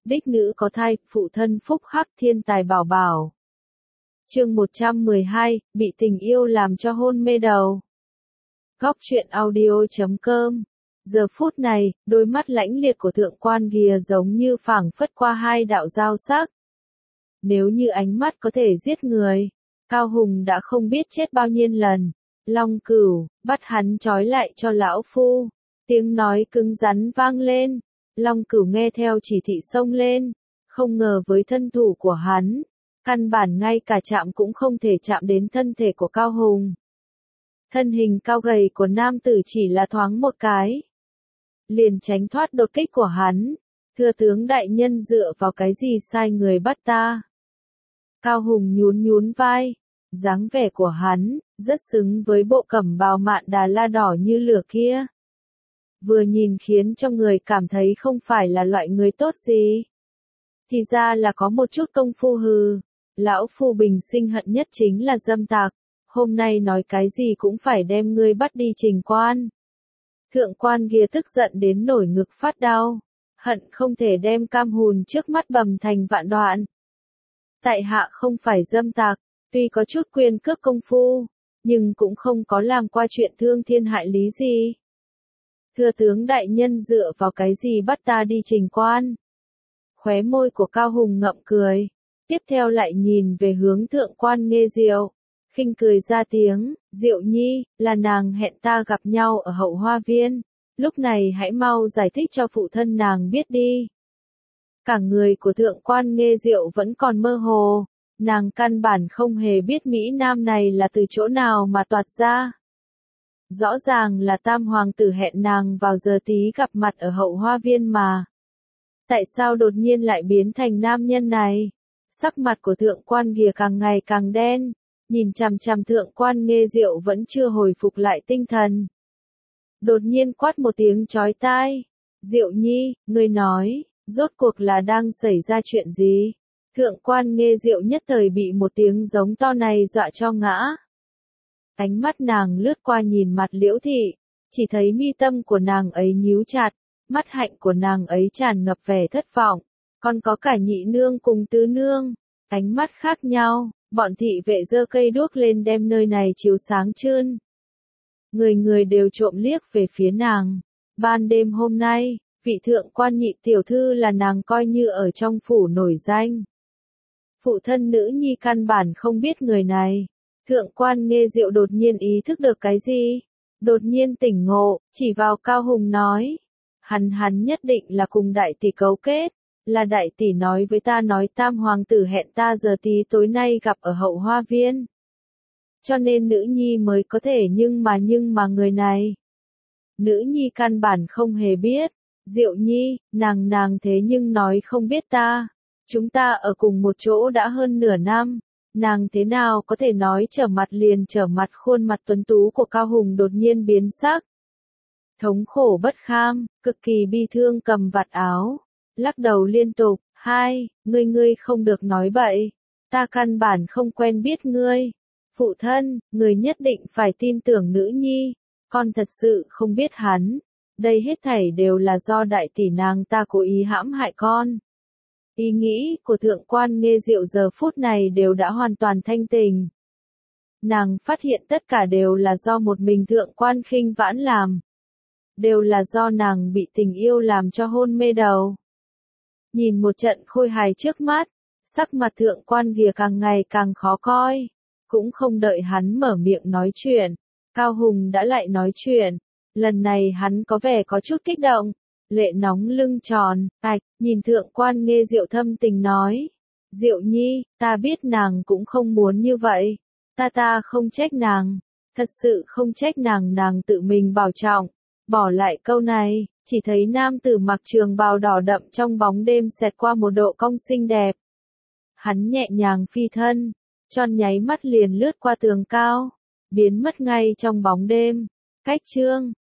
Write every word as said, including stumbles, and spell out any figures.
đích nữ có thai, phụ thân phúc hắc thiên tài bảo bảo. Chương một trăm mười hai, bị tình yêu làm cho hôn mê đầu. Góc truyện audio chấm com. Giờ phút này, đôi mắt lãnh liệt của thượng quan Ghìa giống như phảng phất qua hai đạo dao sắc. Nếu như ánh mắt có thể giết người, Cao Hùng đã không biết chết bao nhiêu lần. Long Cửu, bắt hắn trói lại cho lão phu. Tiếng nói cứng rắn vang lên. Long Cửu nghe theo chỉ thị xông lên. Không ngờ với thân thủ của hắn, căn bản ngay cả chạm cũng không thể chạm đến thân thể của Cao Hùng. Thân hình cao gầy của nam tử chỉ là thoáng một cái, liền tránh thoát đột kích của hắn. Thưa tướng đại nhân dựa vào cái gì sai người bắt ta? Cao Hùng nhún nhún vai, dáng vẻ của hắn rất xứng với bộ cẩm bào mạn đà la đỏ như lửa kia. Vừa nhìn khiến cho người cảm thấy không phải là loại người tốt gì. Thì ra là có một chút công phu hừ. Lão phu bình sinh hận nhất chính là dâm tặc. Hôm nay nói cái gì cũng phải đem ngươi bắt đi trình quan. Thượng quan Ghìa tức giận đến nổi ngực phát đau. Hận không thể đem cam hùn trước mắt bầm thành vạn đoạn. Tại hạ không phải dâm tặc, tuy có chút quyền cước công phu, nhưng cũng không có làm qua chuyện thương thiên hại lý gì. Thưa tướng đại nhân dựa vào cái gì bắt ta đi trình quan? Khóe môi của Cao Hùng ngậm cười, tiếp theo lại nhìn về hướng thượng quan Nghê Diệu, khinh cười ra tiếng, Diệu nhi, là nàng hẹn ta gặp nhau ở hậu hoa viên, lúc này hãy mau giải thích cho phụ thân nàng biết đi. Cả người của thượng quan Nghê Diệu vẫn còn mơ hồ, nàng căn bản không hề biết Mỹ Nam này là từ chỗ nào mà toát ra. Rõ ràng là tam hoàng tử hẹn nàng vào giờ tí gặp mặt ở hậu hoa viên mà. Tại sao đột nhiên lại biến thành nam nhân này? Sắc mặt của thượng quan Ghìa càng ngày càng đen, nhìn chằm chằm thượng quan Nghê Diệu vẫn chưa hồi phục lại tinh thần. Đột nhiên quát một tiếng chói tai. Diệu nhi, ngươi nói, rốt cuộc là đang xảy ra chuyện gì? Thượng quan Nghê Diệu nhất thời bị một tiếng giống to này dọa cho ngã. Ánh mắt nàng lướt qua nhìn mặt Liễu Thị, chỉ thấy mi tâm của nàng ấy nhíu chặt, mắt hạnh của nàng ấy tràn ngập vẻ thất vọng, còn có cả nhị nương cùng tứ nương, ánh mắt khác nhau, bọn thị vệ giơ cây đuốc lên đem nơi này chiếu sáng trơn. Người người đều trộm liếc về phía nàng. Ban đêm hôm nay, vị thượng quan nhị tiểu thư là nàng coi như ở trong phủ nổi danh. Phụ thân nữ nhi căn bản không biết người này. Thượng quan Nghê Diệu đột nhiên ý thức được cái gì? Đột nhiên tỉnh ngộ, chỉ vào Cao Hùng nói. Hắn hắn nhất định là cùng đại tỷ cấu kết. Là đại tỷ nói với ta nói tam hoàng tử hẹn ta giờ tí tối nay gặp ở hậu hoa viên. Cho nên nữ nhi mới có thể nhưng mà nhưng mà người này. Nữ nhi căn bản không hề biết. Diệu nhi, nàng nàng thế nhưng nói không biết ta. Chúng ta ở cùng một chỗ đã hơn nửa năm. Nàng thế nào có thể nói trở mặt liền trở mặt? Khuôn mặt tuấn tú của Cao Hùng đột nhiên biến sắc. Thống khổ bất kham, cực kỳ bi thương cầm vạt áo. Lắc đầu liên tục, hai, ngươi ngươi không được nói bậy. Ta căn bản không quen biết ngươi. Phụ thân, người nhất định phải tin tưởng nữ nhi. Con thật sự không biết hắn. Đây hết thảy đều là do đại tỷ nàng ta cố ý hãm hại con. Ý nghĩ của thượng quan Nghê Diệu giờ phút này đều đã hoàn toàn thanh tình. Nàng phát hiện tất cả đều là do một mình thượng quan Khinh Vãn làm. Đều là do nàng bị tình yêu làm cho hôn mê đầu. Nhìn một trận khôi hài trước mắt, sắc mặt thượng quan Ghìa càng ngày càng khó coi. Cũng không đợi hắn mở miệng nói chuyện, Cao Hùng đã lại nói chuyện. Lần này hắn có vẻ có chút kích động. Lệ nóng lưng tròn, ạch, nhìn thượng quan Nghê Diệu thâm tình nói. Diệu nhi, ta biết nàng cũng không muốn như vậy. Ta ta không trách nàng. Thật sự không trách nàng, nàng tự mình bảo trọng. Bỏ lại câu này, chỉ thấy nam tử mặc trường bào đỏ đậm trong bóng đêm xẹt qua một độ cong xinh đẹp. Hắn nhẹ nhàng phi thân, tròn nháy mắt liền lướt qua tường cao, biến mất ngay trong bóng đêm. Cách chương